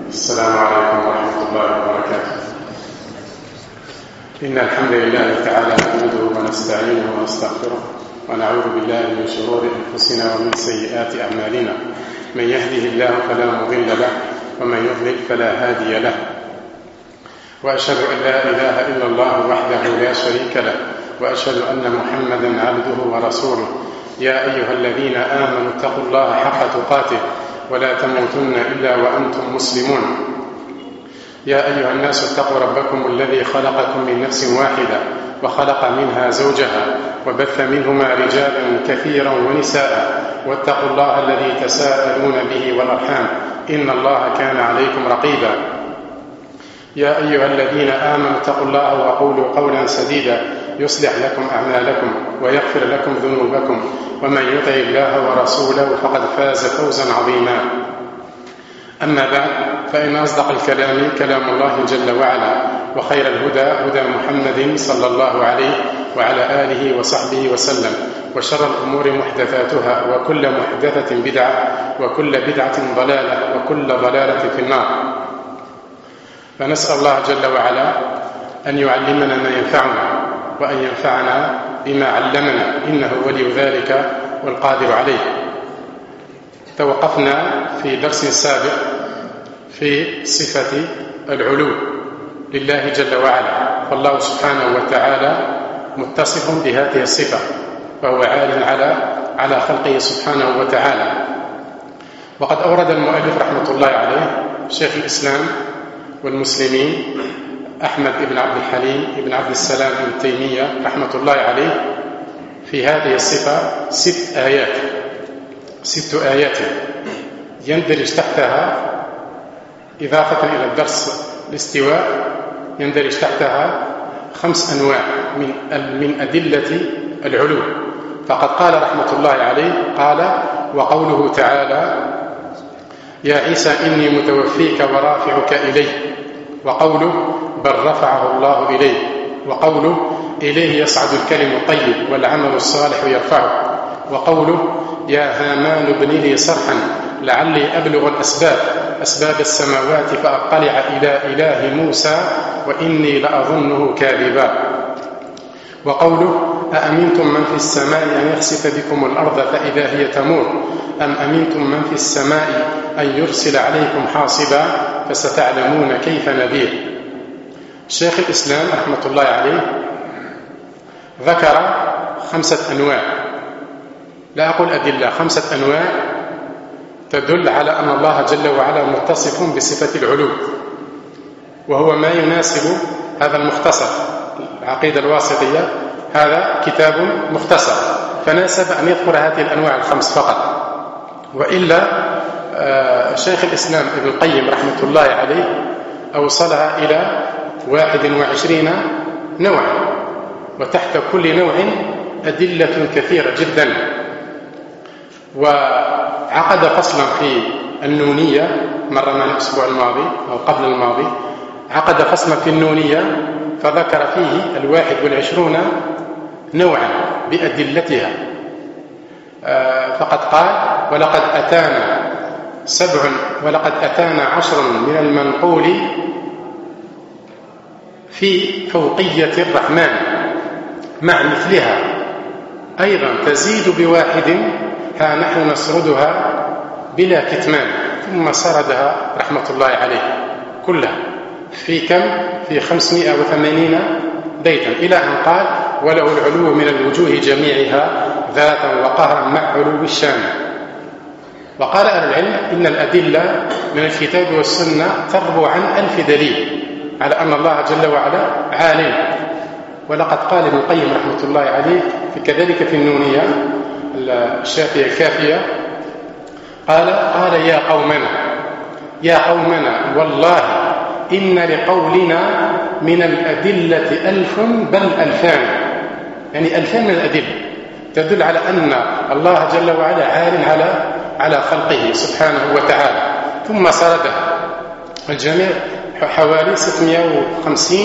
السلام عليكم ورحمة الله وبركاته. إن الحمد لله تعالى نحمده ونستعينه ونستغفره ونعوذ بالله من شرور أنفسنا ومن سيئات أعمالنا. من يهده الله فلا مضل له ومن يضلل فلا هادي له، وأشهد أن لا إله إلا الله وحده لا شريك له، وأشهد أن محمدا عبده ورسوله. يا أيها الذين آمنوا اتقوا الله حق تقاته ولا تموتن إلا وأنتم مسلمون. يا أيها الناس اتقوا ربكم الذي خلقكم من نفس واحدة وخلق منها زوجها وبث منهما رجالا كثيرا ونساء، واتقوا الله الذي تساءلون به والأرحام إن الله كان عليكم رقيبا. يا أيها الذين آمنوا اتقوا الله وقولوا قولا سديدا يصلح لكم أعمالكم ويغفر لكم ذنوبكم، ومن يطع الله ورسوله فقد فاز فوزا عظيما. أما بعد، فإن أصدق الكلام كلام الله جل وعلا، وخير الهدى هدى محمد صلى الله عليه وعلى آله وصحبه وسلم، وشر الأمور محدثاتها، وكل محدثة بدعة، وكل بدعة ضلالة، وكل ضلالة في النار. فنسأل الله جل وعلا أن يعلمنا ما ينفعنا وأن ينفعنا بما علمنا، إنه ولي ذلك والقادر عليه. توقفنا في درس سابق في صفة العلو لله جل وعلا، فالله سبحانه وتعالى متصف بهذه الصفة، وهو عال على خلقه سبحانه وتعالى. وقد أورد المؤلف رحمة الله عليه شيخ الإسلام والمسلمين أحمد بن عبد الحليم بن عبد السلام بن تيمية رحمة الله عليه في هذه الصفة 6 آيات يندرج تحتها، إضافة إلى الدرس الاستواء، يندرج تحتها 5 أنواع من أدلة العلو. فقد قال رحمة الله عليه، قال: وقوله تعالى: يا عيسى إني متوفيك ورافعك إلي، وقوله: بل رفعه الله إليه، وقوله: إليه يصعد الكلم الطيب والعمل الصالح يرفعه، وقوله: يا هامان ابن لي صرحا لعلي أبلغ أسباب السماوات فأطلع إلى إله موسى وإني لأظنه كاذبا، وقوله: أأمنتم من في السماء أن يخسف بكم الأرض فإذا هي تمور، أم أمنتم من في السماء أن يرسل عليكم حاصبا فستعلمون كيف نذير. شيخ الإسلام رحمة الله عليه ذكر 5 أنواع، لا أقول أدلة، 5 أنواع تدل على أن الله جل وعلا متصف بصفة العلو، وهو ما يناسب هذا المختصر. العقيدة الواسطية هذا كتاب مختصر، فناسب أن يذكر هذه الأنواع 5 فقط، وإلا شيخ الإسلام ابن القيم رحمة الله عليه أوصلها إلى 21 نوعا، وتحت كل نوع أدلة كثيرة جدا. وعقد فصلا في النونية، مر معنا الأسبوع الماضي أو قبل الماضي، عقد فصلا في النونية فذكر فيه 21 نوعا بأدلتها. فقد قال: ولقد أتانا 10 من المنقول في فوقية الرحمن مع مثلها أيضا تزيد ب1، ها نحن نسردها بلا كتمان. ثم سردها رحمة الله عليه كلها في كم؟ في 580 بيتا، إلى أن قال: وله العلو من الوجوه جميعها ذاتا وقهرا مع علو الشان. وقال أهل العلم إن الأدلة من الكتاب والسنة تربو عن 1000 دليل على أن الله جل وعلا عالم. ولقد قال ابن القيم رحمة الله عليه كذلك في النونية الشافية الكافية، قال: يا قومنا والله إن لقولنا من الأدلة 1000 بل 2000، يعني 2000 من الأدلة تدل على أن الله جل وعلا عال على خلقه سبحانه وتعالى. ثم سردها الجميع حوالي 650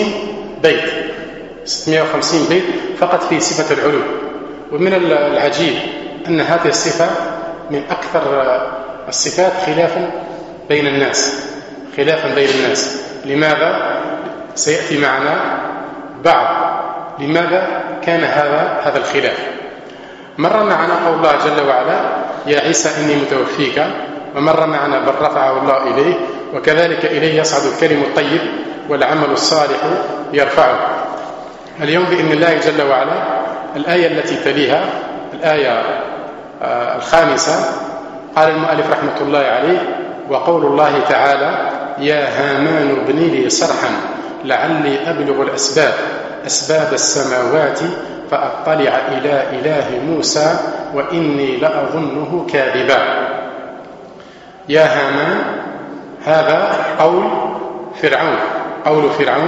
بيت فقط في صفة العلو. ومن العجيب أن هذه الصفة من أكثر الصفات خلافا بين الناس، خلافا بين الناس. لماذا؟ سيأتي معنا بعض لماذا كان هذا الخلاف. مر معنا قول الله جل وعلا: يا عيسى إني متوفيك، ومر معنا بل رفعه الله إليه، وكذلك إليه يصعد الكلم الطيب والعمل الصالح يرفعه. اليوم بإذن الله جل وعلا الآية التي تليها، الآية 5، قال المؤلف رحمة الله عليه: وقول الله تعالى: يا هامان ابن لي صرحا لعلي أبلغ أسباب السماوات فأطلع إلى إله موسى وإني لأظنه كاذبا. يا هامان، هذا قول فرعون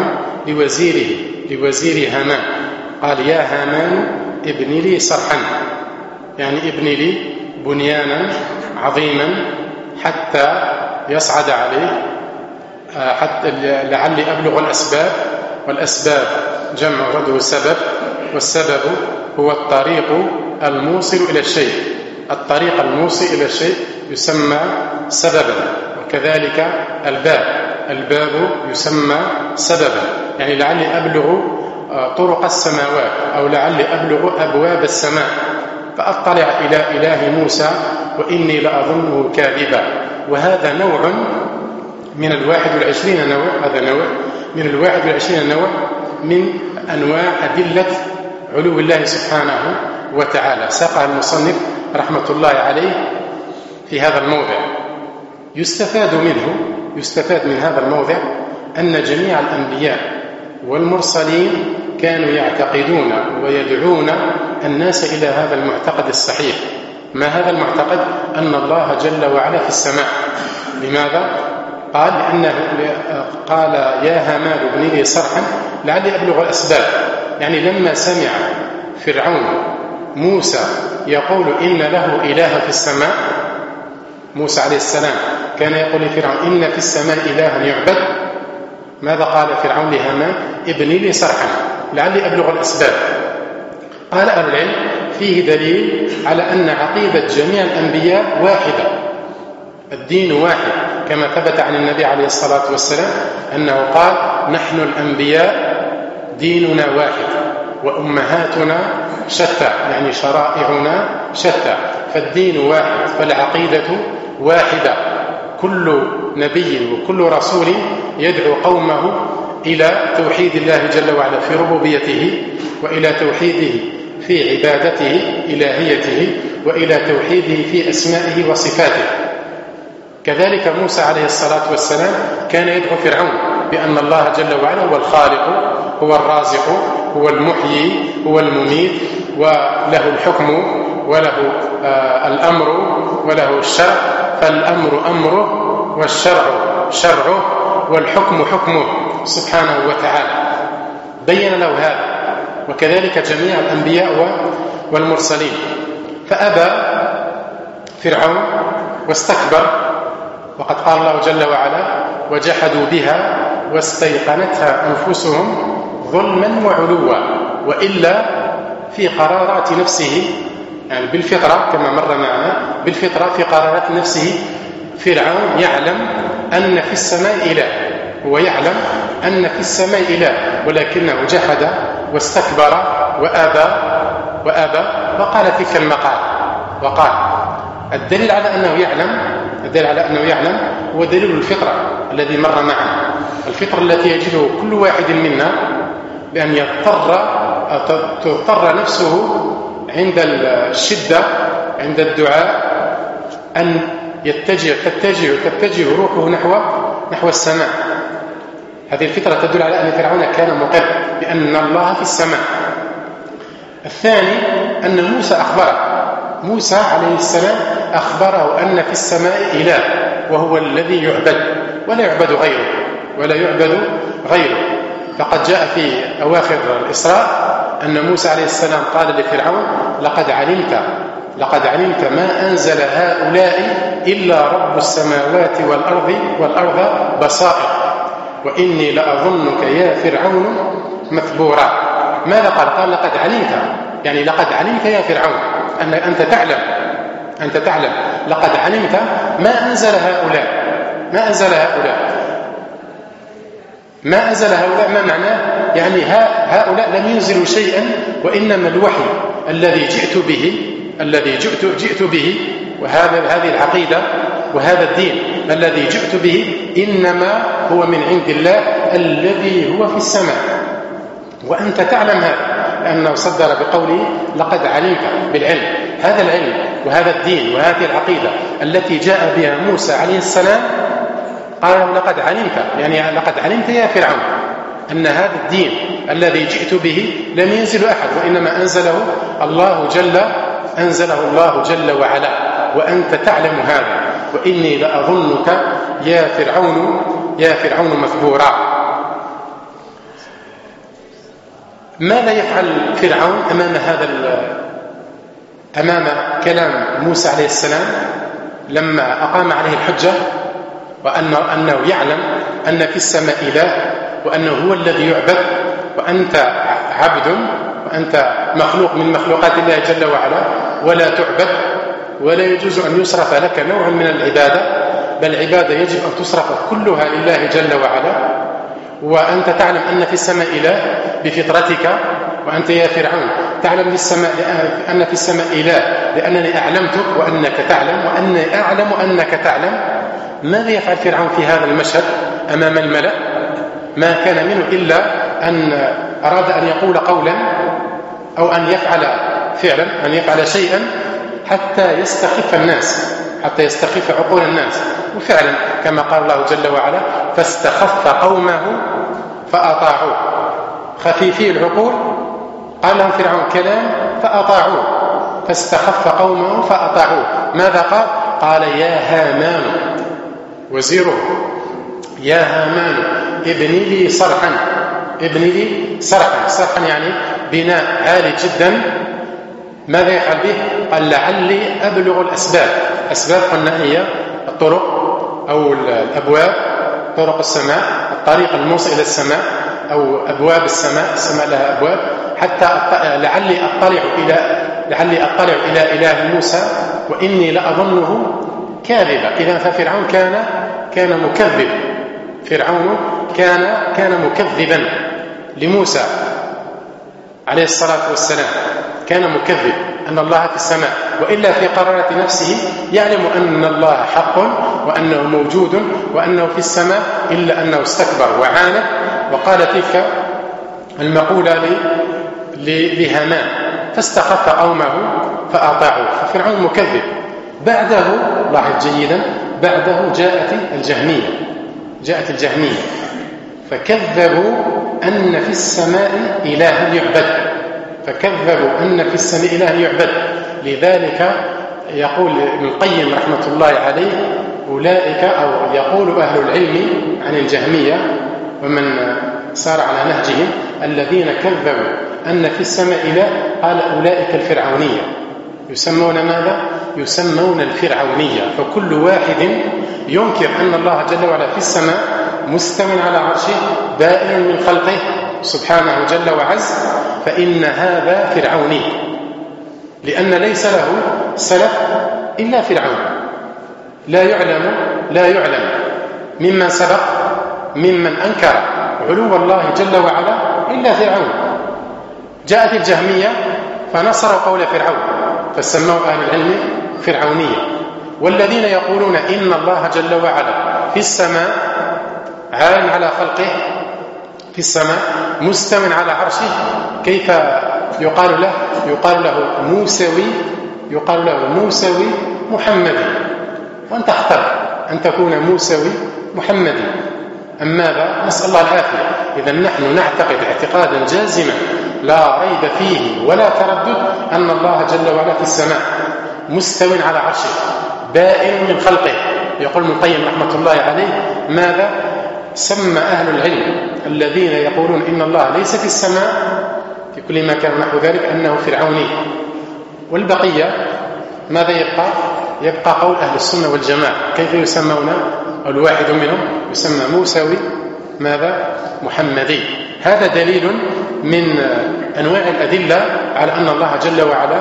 لوزير هامان، قال: يا هامان ابن لي صرحا، يعني ابن لي بنيانا عظيما حتى يصعد عليه، حتى لعلي أبلغ الأسباب، والأسباب جمع رده سبب، والسبب هو الطريق الموصل إلى الشيء. الطريق الموصل إلى الشيء يسمى سببا، وكذلك الباب يسمى سببا، يعني لعلي أبلغ طرق السماوات، أو لعلي أبلغ أبواب السماء فأطلع إلى إله موسى وإني لأظنه كاذبا. وهذا نوع من 21 نوع، هذا نوع من 21 نوع من أنواع أدلة علو الله سبحانه وتعالى، ساقها المصنف رحمة الله عليه في هذا الموضع. يستفاد من هذا الموضع أن جميع الأنبياء والمرسلين كانوا يعتقدون ويدعون الناس إلى هذا المعتقد الصحيح. ما هذا المعتقد؟ أن الله جل وعلا في السماء. لماذا؟ قال: لأنه قال: يا هامان ابن لي صرحا لعلي أبلغ الأسباب، يعني لما سمع فرعون موسى يقول إن له إله في السماء، موسى عليه السلام كان يقول لفرعون: إن في السماء إلها يعبد، ماذا قال فرعون لهامان؟ ابن لي صرحا لعلي أبلغ الأسباب. قال أهل العلم: فيه دليل على أن عقيدة جميع الأنبياء واحدة، الدين واحد، كما ثبت عن النبي عليه الصلاة والسلام أنه قال: نحن الأنبياء ديننا واحد وأمهاتنا شتى، يعني شرائعنا شتى، فالدين واحد، فالعقيدة واحدة. كل نبي وكل رسول يدعو قومه إلى توحيد الله جل وعلا في ربوبيته، وإلى توحيده في عبادته إلهيته، وإلى توحيده في أسمائه وصفاته. كذلك موسى عليه الصلاة والسلام كان يدعو فرعون بأن الله جل وعلا هو الخالق، هو الرازق، هو المحيي، هو المميت، وله الحكم وله الأمر وله الشرع، فالأمر أمره والشرع شرعه والحكم حكمه سبحانه وتعالى. بين له هذا، وكذلك جميع الأنبياء والمرسلين. فأبى فرعون واستكبر، وقد قال الله جل وعلا: وجحدوا بها واستيقنتها أنفسهم ظلما وعلوا، وإلا في قرارات نفسه، يعني بالفطرة كما مر معنا، بالفطرة في قرارات نفسه فرعون يعلم أن في السماء إله، هو يعلم أن في السماء إله، ولكنه جحد واستكبر وآبى وقال تلك المقال. وقال الدليل على أنه يعلم هو دليل الفطرة الذي مر معنا، الفطرة التي يجده كل واحد منا بأن تضطر نفسه عند الشدة، عند الدعاء، أن تتجه روحه نحو السماء. هذه الفطرة تدل على أن فرعون كان مقر بأن الله في السماء. الثاني أن موسى عليه السلام أخبره أن في السماء إله، وهو الذي يعبد ولا يعبد غيره. فقد جاء في أواخر الإسراء أن موسى عليه السلام قال لفرعون: لقد علمت ما أنزل هؤلاء إلا رب السماوات والأرض بصائر، وإني لأظنك يا فرعون مثبورا. ماذا قال؟ لقد علمت، يعني لقد علمت يا فرعون، أنت تعلم لقد علمت ما أنزل هؤلاء. ما أنزل هؤلاء ما معناه؟ يعني هؤلاء لم ينزلوا شيئا، وإنما الوحي الذي جئت به وهذه العقيدة وهذا الدين الذي جئت به إنما هو من عند الله الذي هو في السماء، وأنت تعلم هذا، لأنه صدر بقوله لقد علمت بالعلم. هذا العلم وهذا الدين وهذه العقيدة التي جاء بها موسى عليه السلام قال له لقد علمت، يعني لقد علمت يا فرعون أن هذا الدين الذي جئت به لم ينزل أحد، وإنما أنزله الله جل وعلا، وأنت تعلم هذا، وإني لأظنك يا فرعون مثبورا. ماذا يفعل فرعون أمام كلام موسى عليه السلام لما أقام عليه الحجة، وأنه يعلم أن في السماء إله، وأنه هو الذي يعبد، وأنت عبد، وأنت مخلوق من مخلوقات الله جل وعلا ولا تعبد، ولا يجوز أن يصرف لك نوع من العبادة، بل العبادة يجب أن تصرف كلها لله جل وعلا. وأنت تعلم أن في السماء إله بفطرتك، وأنت يا فرعون تعلم أن في السماء إله لأنني أعلمتك وأنك تعلم وأني أعلم أنك تعلم. ماذا يفعل فرعون في هذا المشهد أمام الملأ؟ ما كان منه إلا أن أراد أن يقول قولا أو أن يفعل شيئا حتى يستخف الناس، حتى يستخف عقول الناس. وفعلا كما قال الله جل وعلا فاستخف قومه فأطاعوه. خفيفي العقول قال لهم فرعون كلام فأطاعوه، فاستخف قومه فأطاعوه. ماذا قال يا هامان وزيره، يا هامان ابني لي صرحا يعني بناء عالي جدا. ماذا يفعل به؟ قال لعلي أبلغ الأسباب قلنا هي الطرق أو الأبواب، طرق السماء، الطريق الموصل إلى السماء أو أبواب السماء لها أبواب، حتى لعلي أطلع إلى إله موسى وإني لأظنه كاذبا. إذا ففرعون كان مكذب، فرعون كان مكذبا لموسى عليه الصلاة والسلام، كان مكذب أن الله في السماء، وإلا في قرارة نفسه يعلم أن الله حق وأنه موجود وأنه في السماء، إلا أنه استكبر وعاند وقال تلك المقولة لهامان فاستخف قومه فأطاعوه. ففرعون مكذب. بعده لاحظ جيدا، بعده جاءت الجهمية فكذبوا أن في السماء إله يعبد. لذلك يقول ابن القيم رحمة الله عليه أولئك، أو يقول أهل العلم عن الجهمية ومن سار على نهجهم الذين كذبوا أن في السماء إله، قال أولئك الفرعونية. يسمون ماذا؟ يسمون الفرعونية. فكل واحد ينكر أن الله جل وعلا في السماء مستو على عرشه بائن من خلقه سبحانه جل وعز، فإن هذا فرعوني، لأن ليس له سلف إلا فرعون. لا يعلم ممن سبق ممن أنكر علو الله جل وعلا إلا فرعون. جاءت الجهمية فنصروا قول فرعون فسموا أهل العلم فرعونية. والذين يقولون إن الله جل وعلا في السماء عال على خلقه، في السماء مستو على عرشه، كيف يقال له موسوي محمدي. وأنت اختر أن تكون موسوي محمدي. أما ماذا؟ نسأل الله العافية. إذا نحن نعتقد اعتقادا جازما لا ريب فيه ولا تردد أن الله جل وعلا في السماء مستو على عرشه بائن من خلقه. يقول ابن القيم رحمة الله عليه ماذا؟ سمى أهل العلم الذين يقولون إن الله ليس في السماء في كل مكان نحو ذلك أنه فرعوني. والبقية ماذا يبقى قول أهل السنة والجماعة. كيف يسمون؟ الواحد منهم يسمى موسوي ماذا؟ محمدي. هذا دليل من أنواع الأدلة على أن الله جل وعلا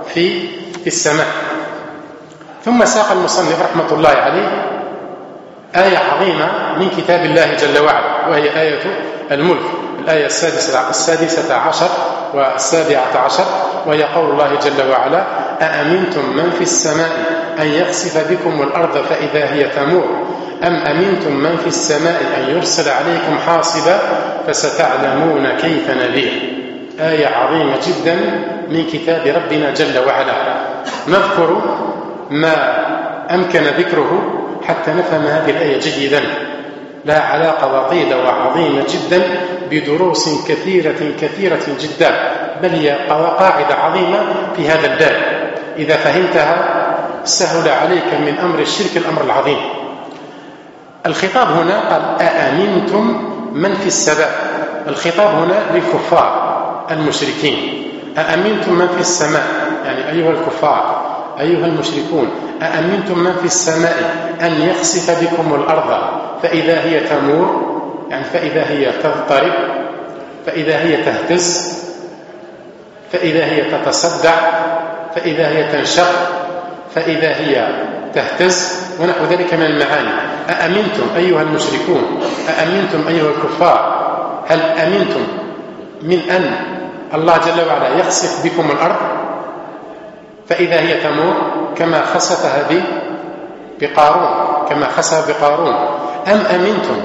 في السماء. ثم ساق المصنف رحمة الله عليه آية عظيمة من كتاب الله جل وعلا، وهي آية الملك، الآية 16 و17، وهي قول الله جل وعلا: أأمنتم من في السماء أن يخسف بكم الأرض فإذا هي تمور أم أمنتم من في السماء أن يرسل عليكم حاصبا فستعلمون كيف نذير. آية عظيمة جدا من كتاب ربنا جل وعلا، نذكر ما أمكن ذكره حتى نفهم هذه الآية جيدا، لها علاقة وطيدة وعظيمة جدا بدروس كثيرة جدا، بل هي قواعد عظيمة في هذا الباب. إذا فهمتها سهل عليك من أمر الشرك الأمر العظيم. الخطاب هنا قال: أأمنتم من في السماء. الخطاب هنا للكفار المشركين. أأمنتم من في السماء، يعني أيها الكفار أيها المشركون، أأمنتم من في السماء أن يخسف بكم الأرض فإذا هي تمور، يعني فإذا هي تضطرب، فإذا هي تهتز، فإذا هي تتصدع، فإذا هي تنشق، فإذا هي تهتز، ونحو ذلك من المعاني. أأمنتم أيها المشركون، أأمنتم أيها الكفار، هل أمنتم من أن الله جل وعلا يخسف بكم الأرض فإذا هي تمور كما خسفها بقارون، كما خسف بقارون، أم أمنتم،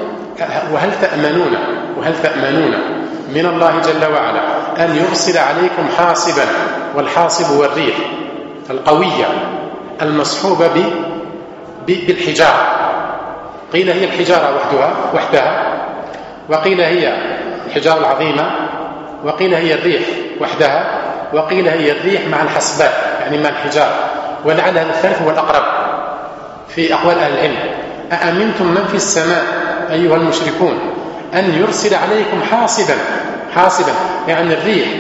وهل تأمنون من الله جل وعلا أن يرسل عليكم حاصبا، والحاصب هو الريح القوية المصحوبة بالحجارة. قيل هي الحجارة وحدها، وقيل هي الحجارة العظيمة، وقيل هي الريح وحدها، وقيل هي الريح مع الحسبات يعني مع الحجارة، ولعل هذا الثالث هو الأقرب في أقوال أهل العلم. أأمنتم من في السماء أيها المشركون أن يرسل عليكم حاصبا يعني الريح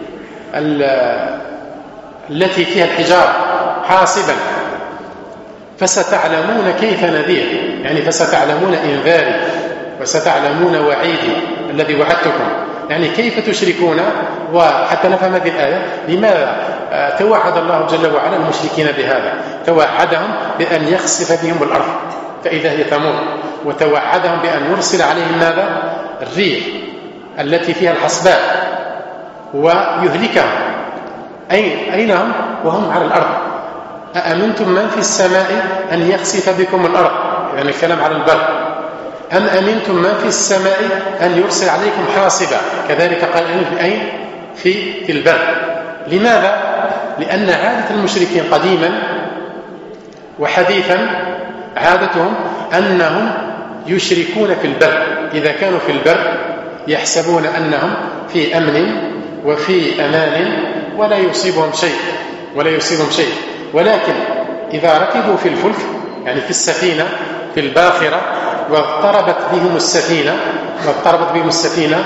التي فيها الحجارة حاصبا، فستعلمون كيف نذير، يعني فستعلمون إنذاري وستعلمون وعيدي الذي وعدتكم، يعني كيف تشركون. وحتى نفهم هذه الآية لماذا توعد الله جل وعلا المشركين بهذا، توعدهم بأن يخسف بهم الأرض فإذا هي تمور، وتوعدهم بأن يرسل عليهم ماذا؟ الريح التي فيها الحسبات ويهلكهم. أين هم وهم على الأرض؟ أأمنتم من في السماء أن يخسف بكم الأرض، يعني الكلام على البر، أم أمنتم من في السماء أن يرسل عليكم حاصبا، كذلك قال أين في البر. لماذا؟ لأن عادة المشركين قديما وحديثا عادتهم أنهم يشركون في البر، إذا كانوا في البر يحسبون أنهم في أمن وفي أمان ولا يصيبهم شيء، ولكن إذا ركبوا في الفلك يعني في السفينة في الباخرة واضطربت بهم السفينة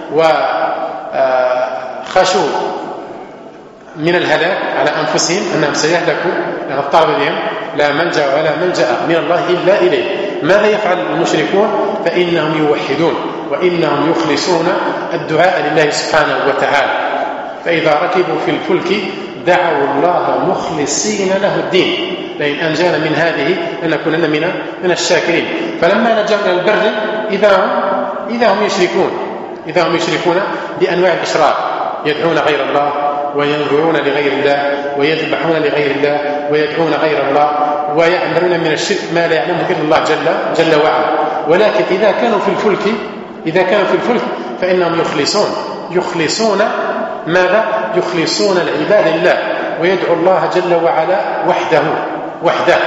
وخشوا من الهلاك على أنفسهم أنهم سيهلكوا لأن اضطرب بهم، لا ملجأ ولا ملجأ من الله إلا إليه. ماذا يفعل المشركون؟ فإنهم يوحدون وإنهم يخلصون الدعاء لله سبحانه وتعالى. فإذا ركبوا في الفلك دعوا الله مخلصين له الدين، لئن أنجانا من هذه لنكونن من الشاكرين. فلما نجوا إلى البر إذا هم يشركون بأنواع الإشراك، يدعون غير الله وينظرون لغير الله ويذبحون لغير الله ويدعون غير الله ويعملون من الشرك ما لا يعلمه إلا الله جل وعلا. ولكن إذا كانوا في الفلك فإنهم يخلصون ماذا؟ يخلصون العباد الله ويدعو الله جل وعلا وحده،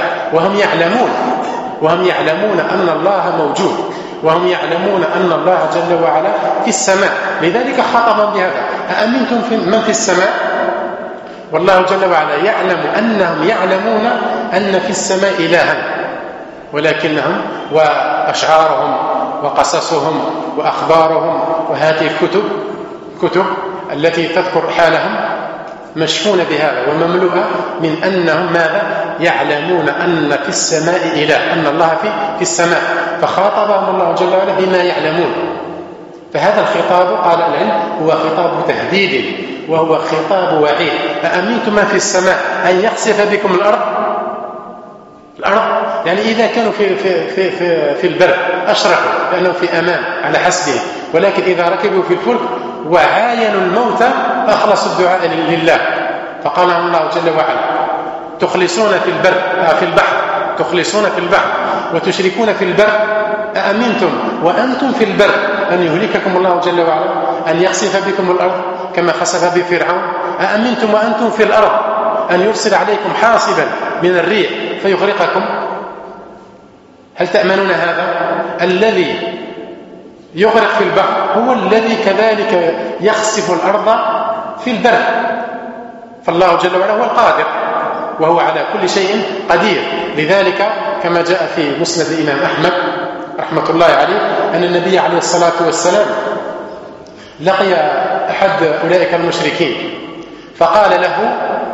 وهم يعلمون أن الله موجود، وهم يعلمون أن الله جل وعلا في السماء. لذلك خاطبهم بهذا: أأمنتم من في السماء؟ والله جل وعلا يعلم أنهم يعلمون أن في السماء إلها، ولكنهم وأشعارهم وقصصهم وأخبارهم وهذه الكتب التي تذكر حالهم مشحونة بهذا ومملوءة من أنهم ماذا؟ يعلمون أن في السماء إله، أن الله في السماء، فخاطبهم الله جل وعلا بما يعلمون. فهذا الخطاب قال العلم هو خطاب تهديد وهو خطاب وعيد. أأمنتم من في السماء أن يخسف بكم الأرض يعني إذا كانوا في البر أشركوا لأنهم في أمان على حسبهم، ولكن إذا ركبوا في الفلك وعاينوا الموت أخلصوا الدعاء لله. فقال الله جل وعلا: تخلصون في البحر تخلصون في البحر وتشركون في البر، أأمنتم وأنتم في البر أن يهلككم الله جل وعلا، أن يخسف بكم الأرض كما خسف بفرعون؟ أأمنتم وأنتم في الأرض أن يرسل عليكم حاصبا من الريح فيغرقكم؟ هل تأمنون هذا؟ الذي يغرق في البحر هو الذي كذلك يخسف الأرض في البر. فالله جل وعلا هو القادر وهو على كل شيء قدير. لذلك كما جاء في مسند الإمام أحمد رحمة الله عليه أن النبي عليه الصلاة والسلام لقي أحد أولئك المشركين فقال له: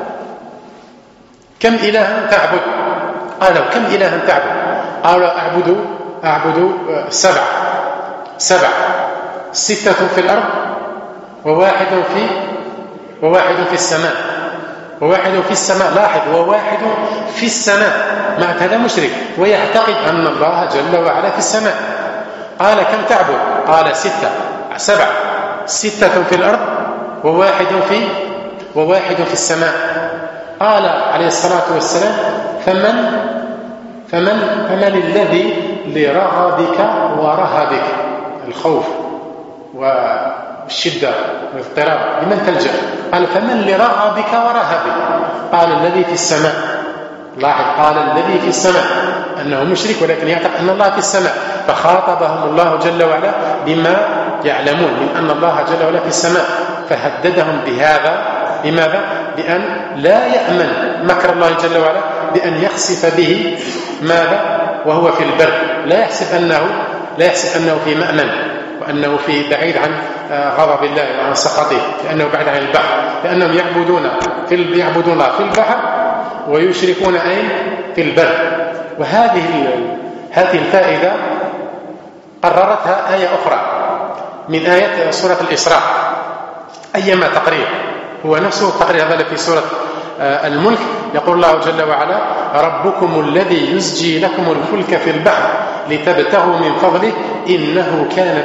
كم إلها تعبد؟ قال له: كم إلها تعبد؟ قال: أعبد 7، 6 في الأرض وواحد في السماء. وواحد في السماء، لاحظ، وواحد في السماء، مع هذا مشرك ويعتقد أن الله جل وعلا في السماء. قال: كم تعبد؟ قال: 7، 6 في الأرض وواحد في السماء. قال عليه الصلاة والسلام: فمن الذي لرغبك ورهبك، الخوف والشدة والاضطراب، لمن تلجأ؟ قال: فمن لرغبك ورهبك؟ قال: الذي في السماء. لاحظ، قال الذي في السماء، أنه مشرك ولكن يعتقد أن الله في السماء، فخاطبهم الله جل وعلا بما يعلمون من أن الله جل وعلا في السماء، فهددهم بهذا. لماذا؟ بأن لا يأمن مكر الله جل وعلا، بأن يخسف به ماذا؟ وهو في البر، لا يحسب أنه في مأمن، وأنه في بعيد عن غضب الله وعن سخطه، لأنه بعيد عن البحر، لأنهم يعبدون الله في البحر ويشركون أين؟ في البر. وهذه الفائدة قررتها آية أخرى من آيات سورة الإسراء، أيما تقرير هو نفسه التقرير هذا في سورة الملك. يقول الله جل وعلا: ربكم الذي يزجي لكم الفلك في البحر لتبتغوا من فضله إنه كان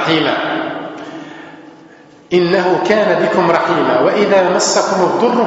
بكم رحيما وإذا مسكم الضر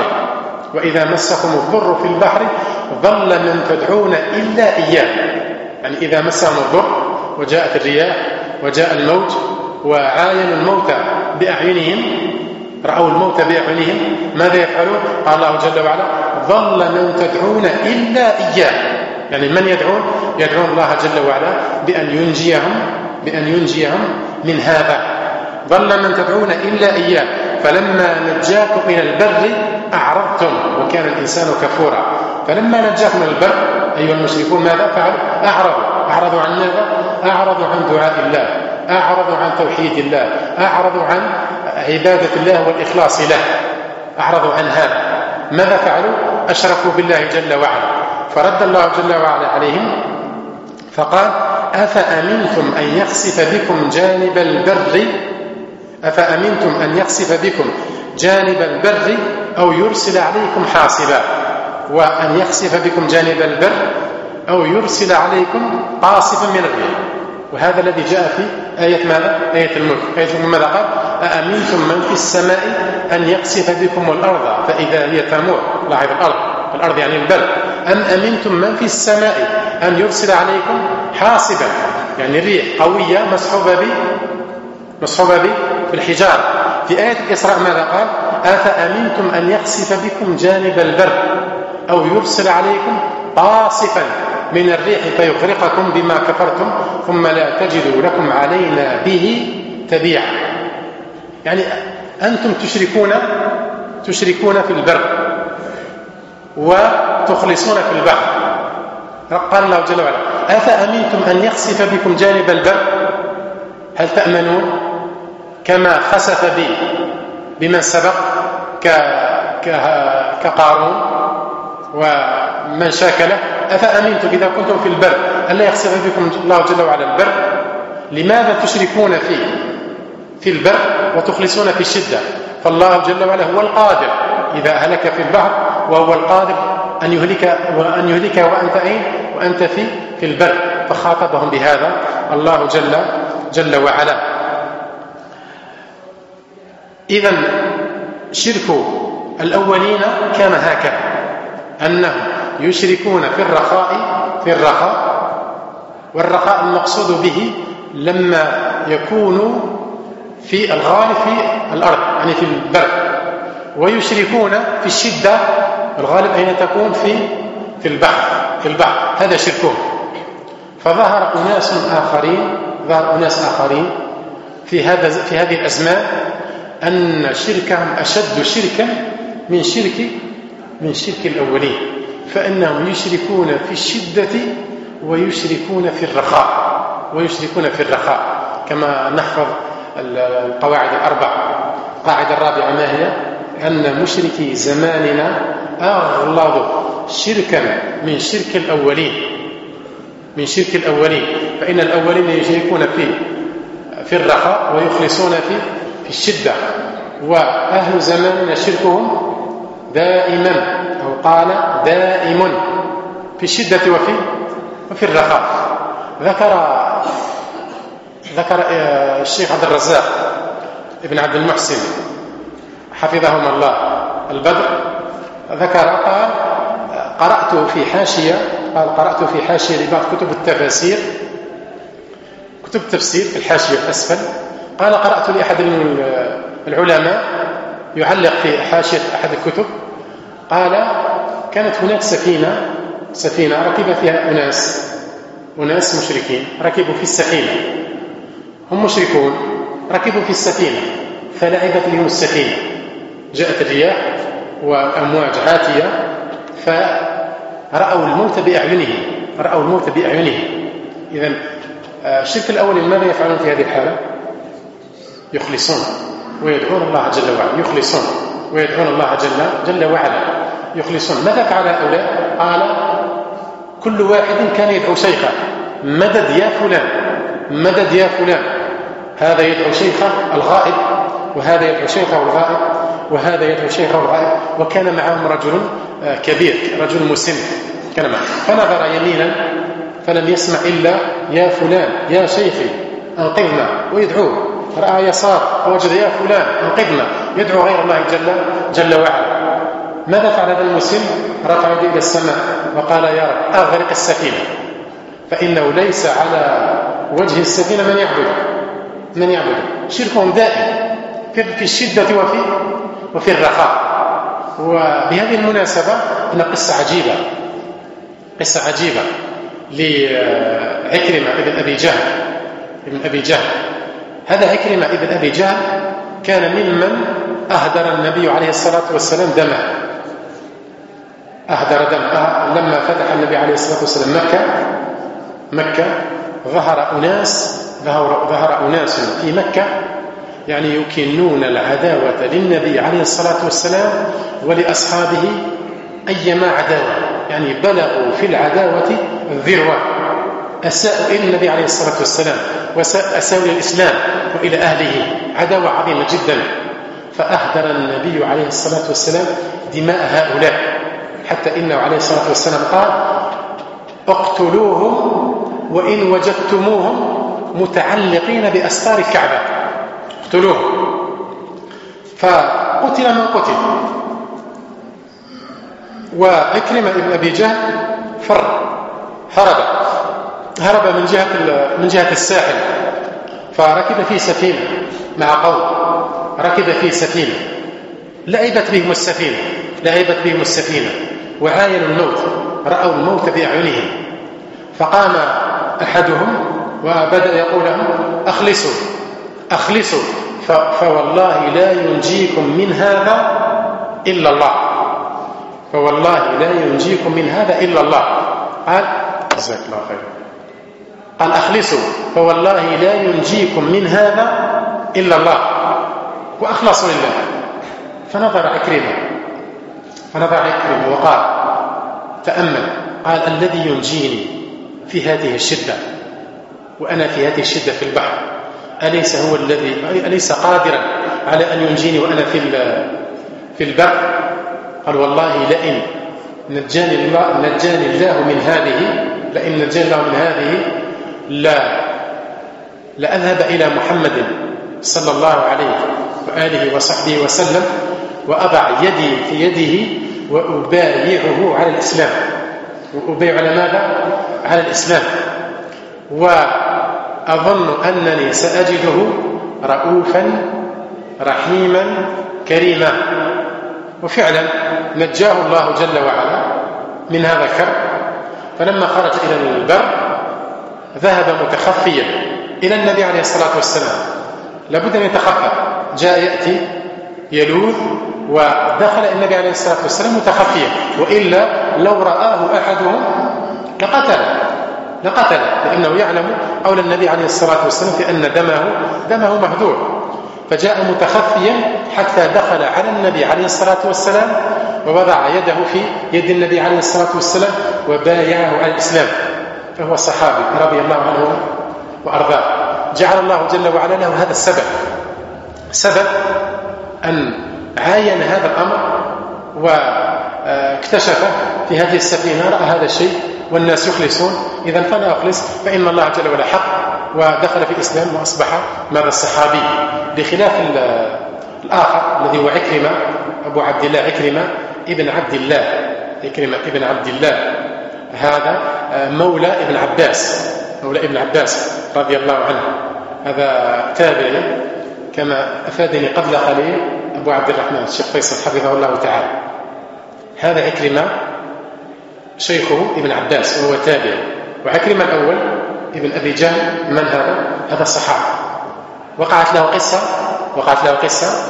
في البحر ضل من تدعون إلا إياه. يعني إذا مسهم الضر وجاءت الرياح وجاء الموت وعاينوا الموت بأعينهم، رأوا الموت بأعينهم، ماذا يفعلون؟ قال الله جل وعلا: ضل من تدعون إلا إياه. يعني من يدعون الله جل وعلا بأن ينجيهم من هذا. ضل من تدعون إلا إياه فلما نجاكم إلى البر أعرضتم وكان الإنسان كفورا. فلما نجاكم إلى البر أيها المشركون ماذا فعلوا؟ أعرضوا عن ماذا؟ أعرضوا عن دعاء الله، أعرضوا عن توحيد الله، أعرضوا عن عبادة الله والإخلاص له، أعرضوا عن هذا. ماذا فعلوا؟ أشركوا بالله جل وعلا، فرد الله جل وعلا عليهم فقال: أفأمنتم أن يخسف بكم جانب البر أو يرسل عليكم حاصبا. وأن يخسف بكم جانب البر أو يرسل عليكم قاصفا من الريح. وهذا الذي جاء في آية ماذا؟ آية الملك. آية الملك ماذا قال؟ أأمنتم من في السماء أن يقصف بكم الأرض فإذا هي تمور. لاحظ، الأرض يعني البر. أم أمنتم من في السماء أن يرسل عليكم حاصبا، يعني الريح قوية مصحوبة في الحجارة. في آية الإسراء ماذا قال؟ أفأمنتم أن يقصف بكم جانب البر أو يرسل عليكم قاصفا من الريح فيغرقكم بما كفرتم ثم لا تجدوا لكم علينا به تبيعا. يعني أنتم تشركون في البر وتخلصون في البحر. قال الله جل وعلا: أفأمنتم أن يخسف بكم جانب البر؟ هل تأمنون كما خسف بمن سبق كقارون ومن شاكله؟ أفأمنتم إذا كنتم في البر ألا يخسف بكم الله جل وعلا البر؟ لماذا تشركون في البر وتخلصون في الشدة؟ فالله جل وعلا هو القادر إذا هلك في البحر، وهو القادر أن يهلك وأنت أين؟ وأنت في البر. فخاطبهم بهذا الله جل وعلا. إذن شرك الأولين كان هكذا، أنهم يشركون في الرخاء، والرخاء المقصود به لما يكونوا في الغالب في الأرض يعني في البر، ويشركون في الشدة الغالب أين تكون في البحر، هذا شركهم. فظهر أناس آخرين في هذه الأزمان أن شركهم أشد شركا من شرك الأولين، فإنهم يشركون في الشدة ويشركون في الرخاء كما نحفظ القواعد الأربع. القاعدة الرابعة ما هي؟ أن مشركي زماننا أغلظ شركا من شرك الأولين، فإن الأولين يشركون في الرخاء ويخلصون في الشدة، وأهل زماننا شركهم دائما أو قال دائم في الشدة وفي الرخاء. ذكر الشيخ عبد الرزاق ابن عبد المحسن حفظهما الله البدر، قال قرأت في حاشية لبعض كتب التفاسير، كتب التفسير في الحاشية الأسفل، قال قرأت لأحد العلماء يعلق في حاشية أحد الكتب، قال كانت هناك سفينة ركب فيها أناس مشركين، ركبوا في السفينة، هم مشركون ركبوا في السفينة فلعبت بهم السفينة، جاءت الرياح والأمواج عاتية فرأوا الموت بأعينهم. إذن الشرك الأول ماذا يفعلون في هذه الحالة؟ يخلصون ويدعون الله جل وعلا، يخلصون. ماذا فعل هؤلاء؟ قال كل واحد كان يدعو شيخه، مدد يا فلان، هذا يدعو شيخه الغائب، وهذا يدعو شيخه الغائب، وهذا يدعو شيخه الغائب. وكان معهم رجل كبير، رجل مسن كان معه، فنظر يمينا فلم يسمع إلا يا فلان يا شيخي أنقذنا، ويدعوه. رأى يسار فوجد يا فلان أنقذنا، يدعو غير الله جل وعلا. ماذا فعل هذا المسلم؟ رفع يده إلى السماء وقال يا رب أغرق السفينة، فإنه ليس على وجه السفينة من يعبده. شركهم دائم في الشدة وفي الرخاء. وبهذه المناسبة هنا قصة عجيبة لعكرمة ابن أبي جهل. هذا عكرمة ابن أبي جهل كان ممن أهدر النبي عليه الصلاة والسلام دمه، لما فتح النبي عليه الصلاة والسلام مكة ظهر أناس في مكة يعني يكنون العداوة للنبي عليه الصلاة والسلام ولأصحابه أيما عداوة، يعني بلغوا في العداوة الذروة، أساءوا إلى النبي عليه الصلاة والسلام وأساءوا إلى الإسلام وإلى أهله، عداوة عظيمة جدا. فأهدر النبي عليه الصلاة والسلام دماء هؤلاء، حتى إنه عليه الصلاة والسلام قال اقتلوهم وإن وجدتموهم متعلقين بأستار الكعبة، اقتلوهم. فقتل من قتل، وعكرمة ابن أبي جهل هرب من جهة الساحل، فركب في سفينة مع قوم، لعبت بهم السفينة وعاينوا الموت، رأوا الموت بأعينهم. فقام أحدهم وبدأ يقول لهم أخلصوا فوالله لا ينجيكم من هذا إلا الله. قال جزاك الله خير، قال أخلصوا فوالله لا ينجيكم من هذا إلا الله، وأخلصوا لله. فنظر عكرمة وقال تأمل، قال الذي ينجيني في هذه الشدة وأنا في هذه الشدة في البحر أليس قادرا على أن ينجيني وأنا في البر؟ قال والله لئن نجاني الله من هذه لئن نجاني الله من هذه لأذهب إلى محمد صلى الله عليه وآله وصحبه وسلم وأضع يدي في يده وأبايعه على الإسلام. وأبايع على ماذا؟ على الإسلام. وأظن أنني سأجده رؤوفا رحيما كريما. وفعلا نجاه الله جل وعلا من هذا الكرب، فلما خرج إلى البر ذهب متخفيا إلى النبي عليه الصلاة والسلام. لابد أن يتخفى، جاء يأتي يلوذ ودخل النبي عليه الصلاة والسلام متخفيا، وإلا لو رآه أحدهم لقتله لأنه يعلم أولى النبي عليه الصلاة والسلام في أن دمه مهدور. فجاء متخفيا حتى دخل على النبي عليه الصلاة والسلام ووضع يده في يد النبي عليه الصلاة والسلام وبايعه على الإسلام. فهو صحابي رضي الله عنه وأرضاه. جعل الله جل وعلا له هذا سبب أن عاين هذا الأمر واكتشف في هذه السفينة، رأى هذا الشيء والناس يخلصون، إذن فلا أخلص فإن الله جل وعلا حق، ودخل في الإسلام وأصبح ماذا الصحابي. بخلاف الآخر الذي هو عكرمة أبو عبد الله، عكرمة ابن عبد الله، هذا مولى ابن عباس رضي الله عنه. هذا تابعي كما أفادني قبل قليل أبو عبد الرحمن الشيخ فيصل حفظه الله تعالى. هذا عكرمة شيخه ابن عباس وهو تابعي. وعكرمة الأول ابن أبي جهل من هذا الصحابي، وقعت له قصة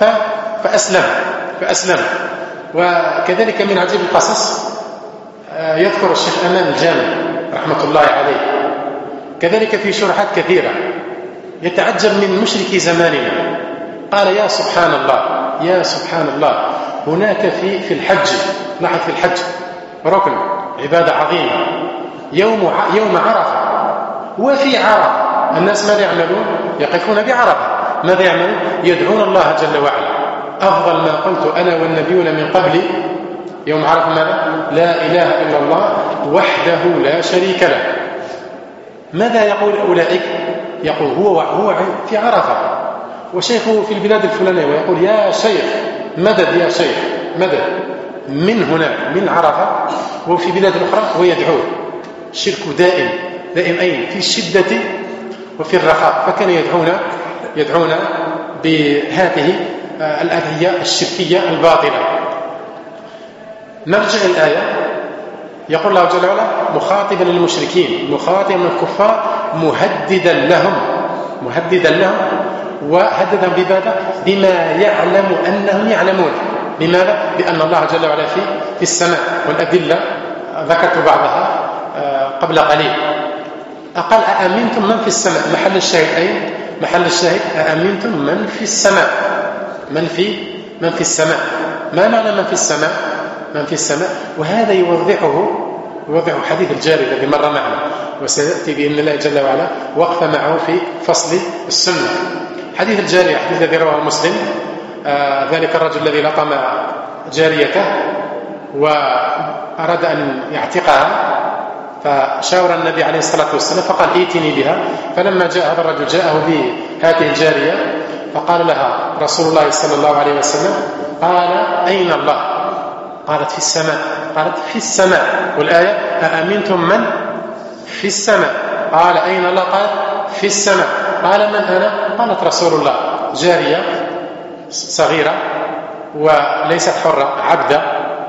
فأسلم. وكذلك من عجيب القصص يذكر الشيخ أمان الجامع رحمة الله عليه كذلك في شروحات كثيرة، يتعجب من مشركي زماننا. قال يا سبحان الله هناك في الحج، لاحظ في الحج ركن عبادة عظيمة يوم عرفة، وفي عرفة الناس ماذا يعملون؟ يقفون بعرفة، ماذا يعملون؟ يدعون الله جل وعلا. أفضل ما قلت أنا والنبيون من قبلي يوم عرفة ماذا؟ لا إله إلا الله وحده لا شريك له. ماذا يقول أولئك؟ يقول هو في عرفة وشيخه في البلاد الفلانية، ويقول يا شيخ مدد، يا شيخ مدد، من هناك من عرفة وفي بلاد أخرى ويدعوه. الشرك دائم أين؟ في الشدة وفي الرخاء. فكان يدعون بهذه الأدعية الشركية الباطلة. نرجع الآية. يقول الله جل وعلا مخاطبا للمشركين، مخاطبا للكفار، مهددا لهم وهددهم بما يعلم أنهم يعلمون. لماذا؟ بأن الله جل وعلا في السماء. والأدلة ذكرت بعضها قبل قليل. قال أأمنتم من في السماء. محل الشاهد أين؟ محل الشاهد أأمنتم من في السماء. من في السماء. ما معنى من في السماء؟ وهذا يوضحه حديث الجارية الذي مر معنا، وسيأتي بإذن الله جل وعلا وقف معه في فصل السنة. حديث الجارية، حديث الذي رواه مسلم، ذلك الرجل الذي لطم جاريته وأراد أن يعتقها، فشاور النبي عليه الصلاة والسلام فقال ائتني بها. فلما جاء هذا الرجل جاءه بهذه الجارية فقال لها رسول الله صلى الله عليه وسلم، قال أين الله؟ قالت في السماء. والآية أأمنتم من في السماء. قال أين الله؟ قال في السماء. قال من أنا؟ قالت رسول الله. جارية صغيرة وليست حرة، عبدة،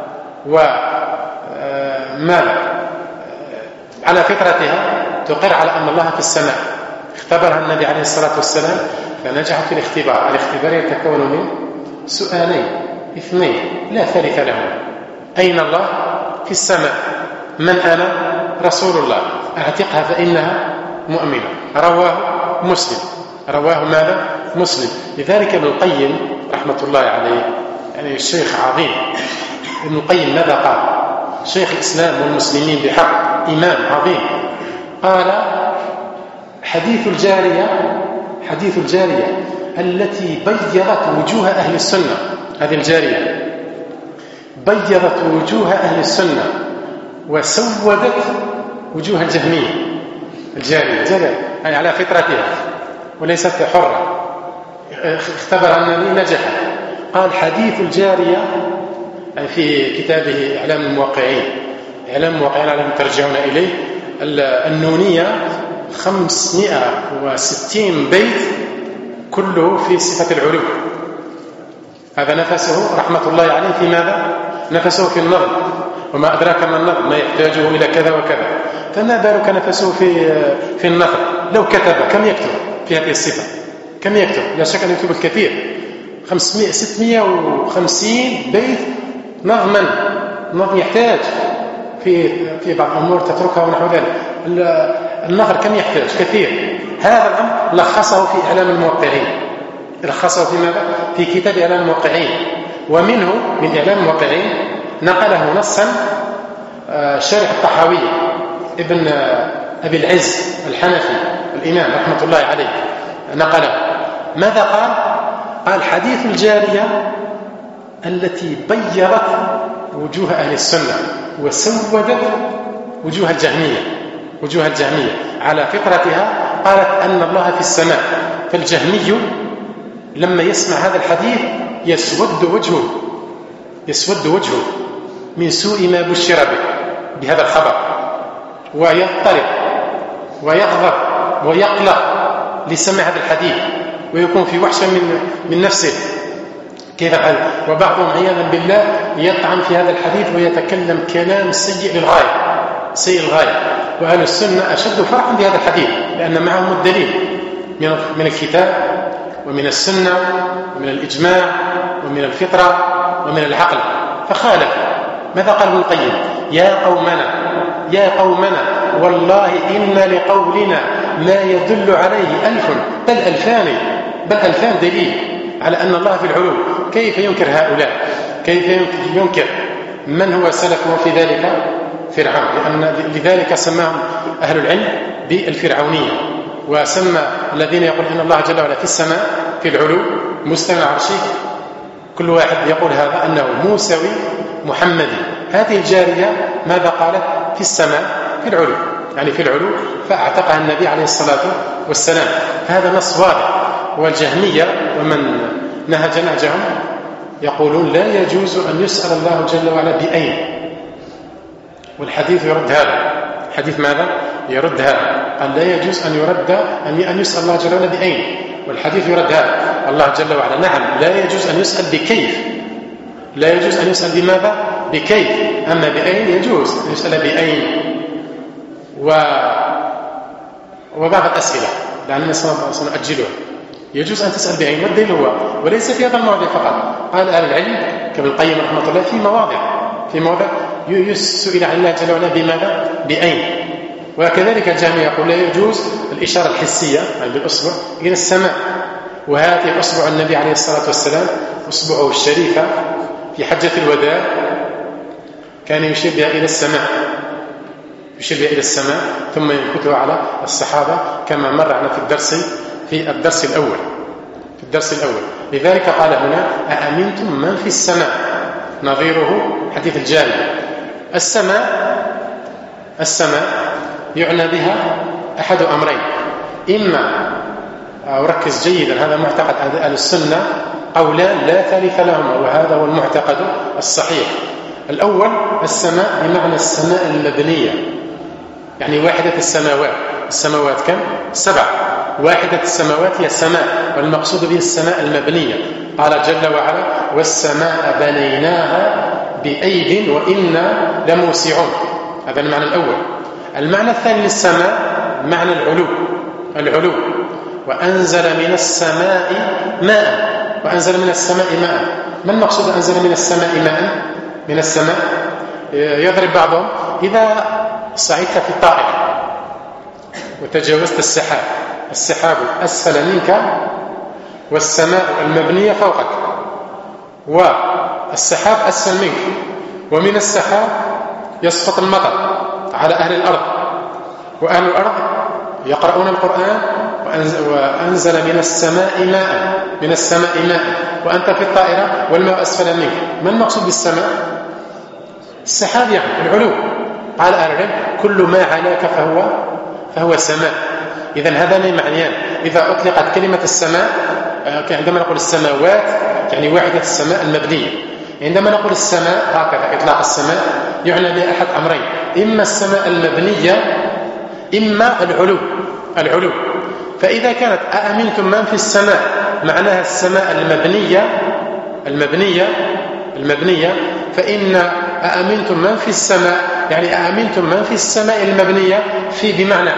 وماذا على فطرتها تقر على أن الله في السماء. اختبرها النبي عليه الصلاة والسلام فنجحت في الاختبار. الاختبار يتكون من سؤالين اثنين لا ثالث لهم. أين الله؟ في السماء. من أنا؟ رسول الله. أعتقها فإنها مؤمنة. رواه ماذا؟ مسلم. لذلك ابن القيم رحمة الله عليه، يعني الشيخ عظيم ابن القيم، ماذا قال؟ شيخ الإسلام والمسلمين بحق، إمام عظيم. قال حديث الجارية التي بيضت وجوه أهل السنة، هذه الجارية بيضت وجوه أهل السنة وسودت وجوه الجهمية الجارية يعني على فطرتها وليست حرة. اختبر أنني نجح. قال حديث الجارية في كتابه إعلام الموقعين على ترجعون إليه النونية 560 بيت كله في صفة العلو. هذا نفسه رحمة الله عليه في ماذا؟ نفسه في النظم، وما أدراك ما النظم، ما يحتاجه إلى كذا وكذا. فما بالك نفسه في النثر؟ لو كتب كم يكتب في هذه الصفة؟ كم يكتب؟ لا شك أن يكتب الكثير. 650 بيت نظم يحتاج في بعض الأمور تتركها ونحو ذلك. النثر كم يحتاج؟ كثير. هذا الأمر لخصه في إعلام الموقعين. لخصه في ماذا؟ في كتاب إعلام الموقعين. ومنه من إعلام الموقعين نقله نصا شارح الطحاوية ابن أبي العز الحنفي الإمام رحمة الله عليه نقله. ماذا قال؟ قال حديث الجارية التي بيضت وجوه أهل السنة وسودت وجوه الجهمية على فطرتها. قالت أن الله في السماء. فالجهمي لما يسمع هذا الحديث يسود وجهه من سوء ما بشر به بهذا الخبر، ويضطرب ويغضب ويقلق لسمع هذا الحديث، ويكون في وحشة من نفسه. كيف حال؟ وبعضهم عياذا بالله يطعن في هذا الحديث ويتكلم كلام سيء للغاية. وأهل السنة أشد فرحا بهذا الحديث لأن معهم الدليل من الكتاب ومن السنة ومن الإجماع ومن الفطرة ومن العقل. فخالف. ماذا قال ابن القيم؟ يا قومنا والله إن لقولنا ما يدل عليه 1000 بل ألفان دليل على أن الله في العلو. كيف ينكر هؤلاء؟ كيف ينكر من هو سلفه في ذلك؟ فرعون. لذلك سماهم أهل العلم بالفرعونية، وسمى الذين يقول إن الله جل وعلا في السماء في العلو مستوى عرشه، كل واحد يقول هذا أنه موسوي محمدي. هذه الجارية ماذا قالت؟ في السماء في العلو، يعني في العلو، فاعتقها النبي عليه الصلاة والسلام. هذا نص واضح. والجهمية ومن نهج نهجهم يقولون لا يجوز أن يسأل الله جل وعلا بأين، والحديث يرد هذا. حديث ماذا؟ يرد هذا. قال لا يجوز أن يسأل الله جل وعلا بأين، والحديث يرد هذا. الله جل وعلا نعم لا يجوز أن يسأل بكيف، لا يجوز أن يسأل بماذا؟ بكيف. أما بأين يجوز أن يسأل بأين. وبعض الأسئلة لأننا سنؤجلها يجوز أن تسأل بأين، والدليل هو وليس في هذا الموضع فقط. قال أهل العلم كابن القيم رحمه الله في مواضع يسئل عن الله جل وعلا بماذا؟ بأين. وكذلك الجهمي يقول لا يجوز الإشارة الحسية يعني بالأصبع إلى السماء. وهذه أصبع النبي عليه الصلاة والسلام أصبعه الشريفة في حجة الوداع كان يشير بها إلى السماء ثم ينكتها على الصحابة كما مر عنا في الدرس الأول. لذلك قال هنا أأمنتم من في السماء، نظيره حديث الجارية. السماء يعنى بها أحد أمرين، إما وركز جيدا هذا معتقد أهل السنة قولان لا ثالث لهما، وهذا هو المعتقد الصحيح. الأول السماء بمعنى السماء المبنية، يعني واحدة السماوات كم؟ 7. واحدة السماوات هي السماء، والمقصود به السماء المبنية. قال جل وعلا والسماء بنيناها بأيد وإنا لموسعون. هذا المعنى الأول. المعنى الثاني للسماء معنى العلو. وأنزل من السماء ماء. ما المقصود أنزل من السماء ماء؟ من السماء يضرب بعضهم إذا صعدت في الطائرة وتجاوزت السحاب أسفل منك والسماء المبنية فوقك، والسحاب أسفل منك، ومن السحاب يسقط المطر على أهل الأرض، وأهل الأرض يقرؤون القرآن وأنزل من السماء ماء، وأنت في الطائرة والماء أسفل منك. ما المقصود بالسماء؟ السحاب يعني العلو. قال أهل العلم كل ما علاك فهو سماء. إذن هذان معنيان. إذا أطلقت كلمة السماء عندما نقول السماوات يعني واحدة السماء المبنية. عندما نقول السماء هكذا إطلاق السماء يعني بأحد أمرين: إما السماء المبنية إما العلو. فإذا كانت أأمنتم من في السماء معناها السماء المبنية فإن أأمنتم من في السماء يعني أأمنتم من في السماء المبنية بمعنى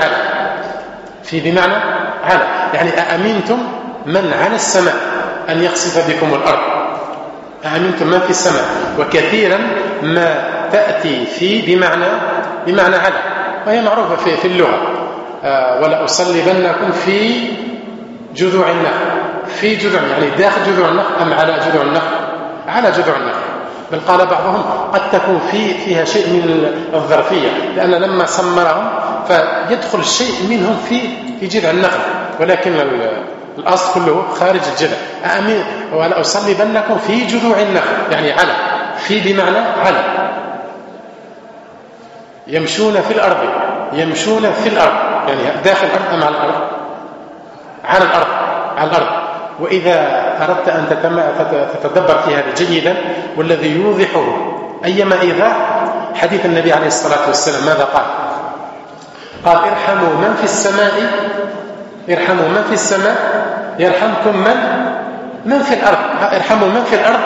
على يعني أأمنتم من على السماء أن يخسف بكم الأرض. أأمنتم من في السماء. وكثيرا ما تأتي بمعنى على، وهي معروفة في اللغة. ولأصلبنكم في جذوع النخل، يعني داخل جذوع النخل أم على جذوع النخل؟ على جذوع النخل. بل قال بعضهم قد تكون فيها شيء من الظرفية، لأن لما سمرهم فيدخل شيء منهم في جذع النخل، ولكن الأصل كله خارج الجذع. ولأصلبنكم في جذوع النخل يعني على، بمعنى على. يمشون في الأرض يعني داخل الأرض أم على الأرض؟ على الأرض. وإذا أردت أن تتدبر في هذا جيدا، والذي يوضحه أيما إيضاح حديث النبي عليه الصلاة والسلام. ماذا قال ارحموا من في السماء يرحمكم من في الأرض. ارحموا من في الأرض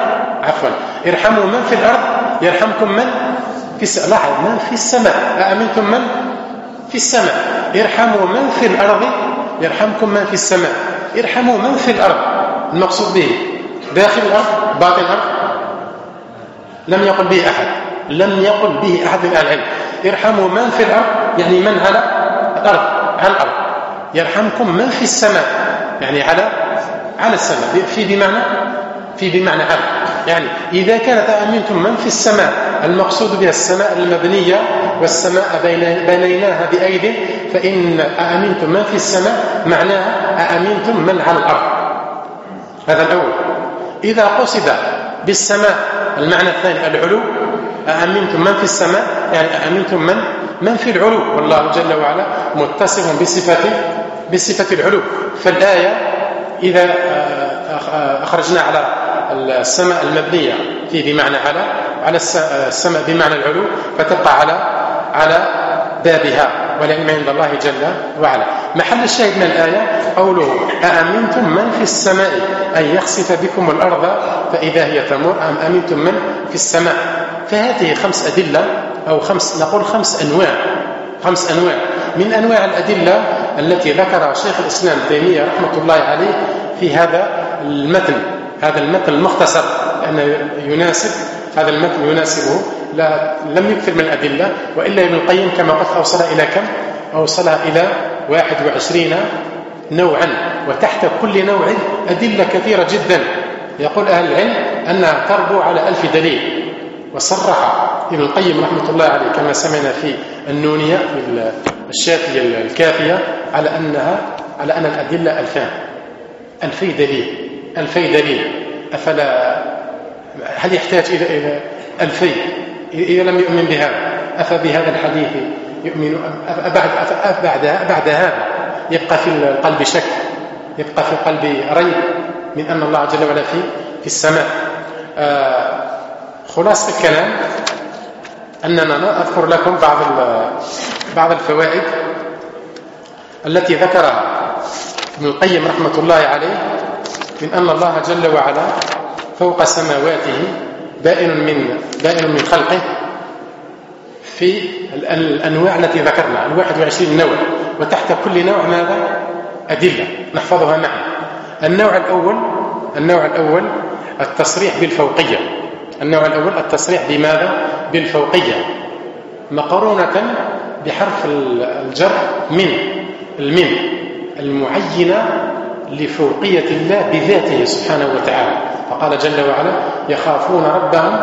يرحمكم من في السماء. لاحظ من في السماء. أأمنتم من في السماء. ارحموا من في الأرض يرحمكم من في السماء. ارحموا من في الأرض المقصود به داخل الأرض باطن الأرض؟ لم يقل به أحد من أهل العلم. ارحموا من في الأرض يعني من على الأرض. يرحمكم من في السماء يعني على السماء. في بمعنى على. يعني إذا كانت أأمنتم من في السماء المقصود بها السماء المبنية والسماء بنيناها بأيد، فإن أأمنتم من في السماء معناها أأمنتم من على الأرض. هذا الأول. إذا قصد بالسماء المعنى الثاني العلو، أأمنتم من في السماء يعني أأمنتم من في العلو، والله جل وعلا متصف بصفة العلو. فالآية إذا أخرجنا على السماء المبنية بمعنى على السماء بمعنى العلو، فتبقى على بابها، والعلم عند الله جل وعلا. محل الشاهد من الآية قوله أأمنتم من في السماء أن يخسف بكم الأرض فإذا هي تمور أم أمنتم من في السماء. فهذه 5 أدلة أو 5 أنواع من أنواع الأدلة التي ذكر شيخ الإسلام تيمية رحمة الله عليه في هذا المتن المختصر، لأنه يناسب هذا المتن يناسبه. لم يكثر من الأدلة، وإلا ابن القيم كما قلت أوصلها إلى 21 نوعا، وتحت كل نوع أدلة كثيرة جدا. يقول أهل العلم أنها تربو على 1000 دليل. وصرح ابن القيم رحمة الله عليه كما سمعنا في النونية في الشافية الكافية على أن الأدلة 2000 دليل. هل يحتاج إلى 2000 إذا لم يؤمن بهذا؟ أفبهذا الحديث يؤمن؟ بعد هذا يبقى في القلب شك، يبقى في القلب ريب من أن الله جل وعلا في السماء. خلاصة الكلام أننا أذكر لكم بعض الفوائد التي ذكرها ابن القيم رحمة الله عليه من أن الله جل وعلا فوق سماواته بائن من خلقه في الأنواع التي ذكرنا 21 نوع، وتحت كل نوع ماذا؟ أدلة نحفظها معا. النوع الأول التصريح بالفوقية. بماذا؟ بالفوقية، مقرونة بحرف الجر من المعينة لفوقية الله بذاته سبحانه وتعالى. فقال جل وعلا يخافون ربهم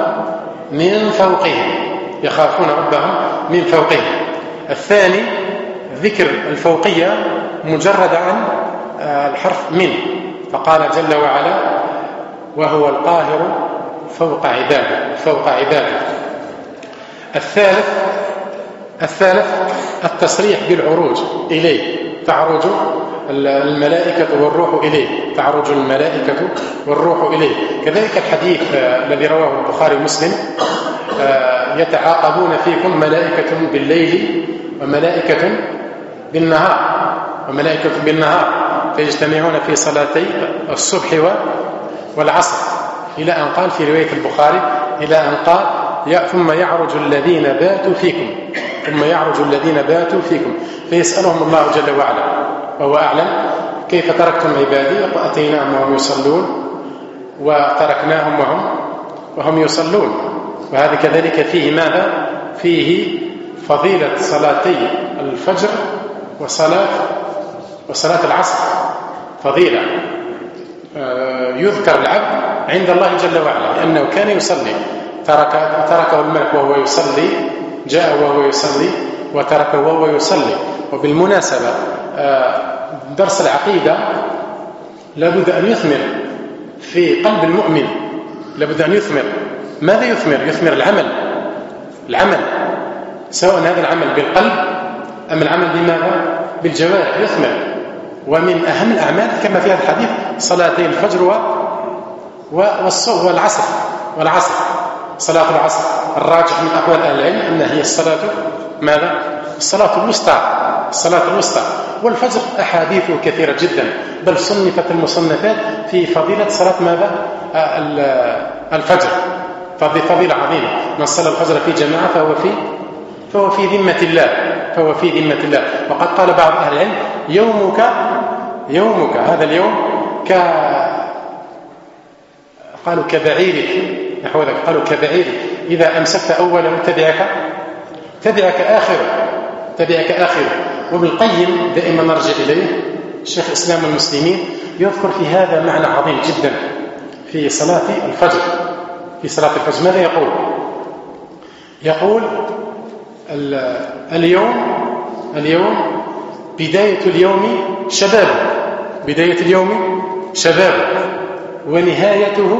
من فوقهم. الثاني ذكر الفوقية مجرد عن الحرف من، فقال جل وعلا وهو القاهر فوق عباده. الثالث الثالث التصريح بالعروج إليه، تعرج الملائكة والروح إليه، تعرج الملائكة والروح إليه. كذلك الحديث الذي رواه البخاري ومسلم: يتعاقبون فيكم ملائكة بالليل وملائكة بالنهار فيجتمعون في صلاتي الصبح والعصر، إلى أن قال في رواية البخاري إلى أن قال: ثم يعرج الذين باتوا فيكم فيسألهم الله جل وعلا وهو أعلم: كيف تركتم عبادي؟ وأتيناهم وهم يصلون وتركناهم وهم يصلون. وهذا كذلك فيه ماذا؟ فيه فضيلة صلاتي الفجر وصلاة العصر، فضيلة يذكر العبد عند الله جل وعلا لأنه كان يصلي، تركه الملك وهو يصلي، جاء وهو يصلي وتركه وهو يصلي. وبالمناسبة درس العقيدة لابد أن يثمر في قلب المؤمن، لابد أن يثمر. ماذا يثمر؟ يثمر العمل، سواء هذا العمل بالقلب أم العمل بماذا؟ بالجوارح، يثمر. ومن أهم الأعمال كما في هذا الحديث صلاتي الفجر والعصر. صلاة العصر الراجح من أقوال أهل العلم أنها هي الصلاة ماذا؟ الصلاة الوسطى. والفجر أحاديث كثيرة جدا، بل صنفت المصنفات في فضيلة صلاة ماذا؟ الفجر، فضيلة عظيمة. من صلى الفجر في جماعة فهو في ذمة الله. وقد قال بعض أهل العلم: يومك هذا اليوم قالوا كبعيرك، نحو ذلك، قالوا كبعيرك إذا أمسكت أولا تبعك آخره. وابن القيم دائما نرجع إليه، شيخ الإسلام المسلمين، يذكر في هذا معنى عظيم جدا في صلاة الفجر. ماذا يقول؟ اليوم بداية اليوم شباب ونهايته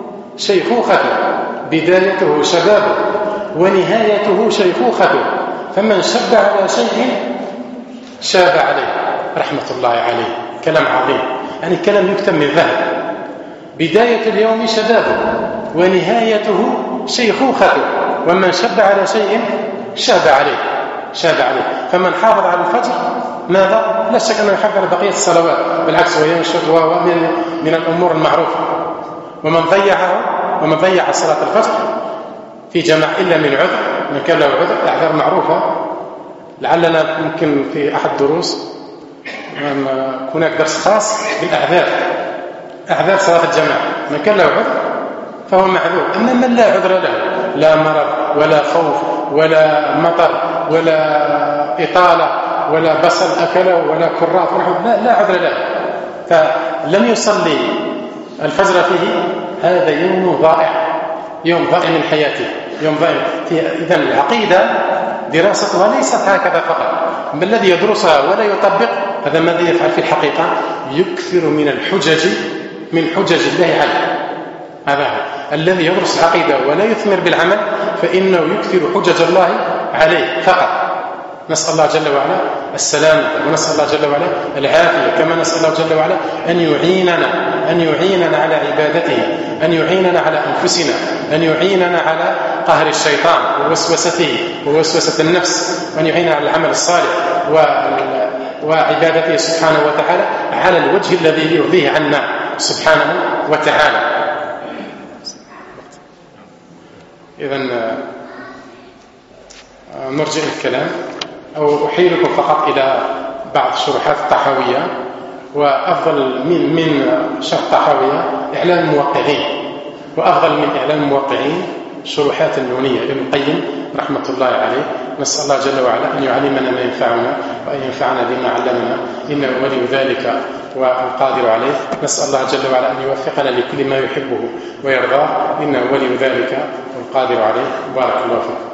شيخوخة، فمن شب على شيء شاب عليه، رحمة الله عليه. كلام عظيم، يعني كلام يكتب من ذهب. بداية اليوم شباب ونهايته شيخوخة، ومن شب على شيء شاب عليه. فمن حافظ على الفجر ماذا؟ لا شك أنه يحافظ على بقية الصلوات، بالعكس وينشط، وهو من الأمور المعروفة. ومن ضيع صلاة الفجر في جماعة إلا من عذر، من كان له عذر، أعذار معروفة. لعلنا ممكن في أحد الدروس هناك درس خاص بالأعذار صلاة الجماعة. من كان له عذر فهو معذور. أما من لا عذر له، لا مرض ولا خوف ولا مطر ولا إطالة ولا بصل أكله ولا كراث، لا عذر له، فلم يصلي الفجر فيه، هذا يوم ضائع من حياته، إذن العقيدة دراستها ليست هكذا فقط، بل الذي يدرسها ولا يطبق هذا ماذا يفعل في الحقيقة؟ يكثر من حجج الله عليه. هذا الذي يدرس العقيدة ولا يثمر بالعمل فإنه يكثر حجج الله عليه فقط. نسأل الله جل وعلا السلامة، ونسأل الله جل وعلا العافية، كما نسأل الله جل وعلا أن يعيننا على عبادته، أن يعيننا على أنفسنا، أن يعيننا على قهر الشيطان ووسوسته ووسوسة النفس، وأن يعيننا على العمل الصالح وعبادته سبحانه وتعالى على الوجه الذي يرضيه عنا سبحانه وتعالى. إذن نرجع الكلام، أو أحيلكم فقط إلى بعض شروحات الطحاوية. وأفضل من شرح الطحاوية إعلام الموقعين، وأفضل من إعلام الموقعين شروحات النونية ابن القيم رحمة الله عليه. نسأل الله جل وعلا أن يعلمنا ما ينفعنا وأن ينفعنا بما علمنا، إنه ولي ذلك والقادر عليه. نسأل الله جل وعلا أن يوفقنا لكل ما يحبه ويرضاه، إنه ولي ذلك والقادر عليه. بارك الله فيكم.